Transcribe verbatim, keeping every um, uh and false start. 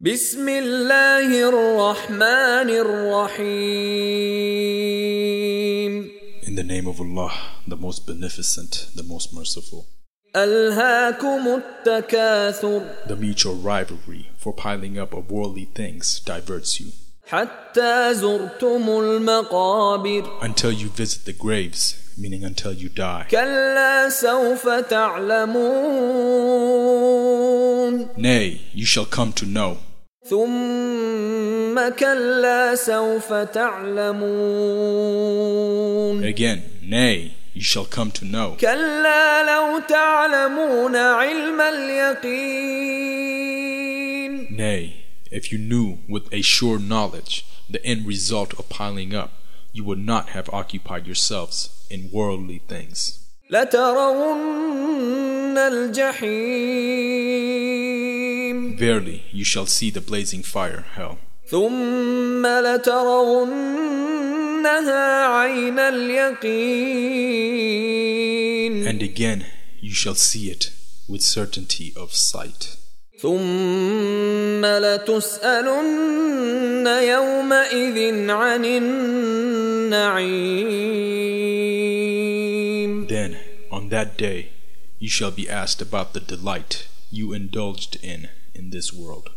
بسم الله الرحمن الرحيم. In the name of Allah, the most beneficent, the most merciful. ألهاكم التكاثر The mutual rivalry for piling up of worldly things diverts you, حتى زرتم المقابر until you visit the graves, meaning until you die. كلا سوف تعلمون Nay, you shall come to know. ثم كلا سوف تعلمون Again, nay, you shall come to know. كلا لو تعلمون علم اليقين Nay, if you knew with a sure knowledge the end result of piling up, you would not have occupied yourselves in worldly things. لترون الجحيم Verily, you shall see the blazing fire, hell. ثم لترونها عين اليقين And again, you shall see it with certainty of sight. ثم لتسألن يومئذ عن النعيم Then, on that day, you shall be asked about the delight you indulged in in this world.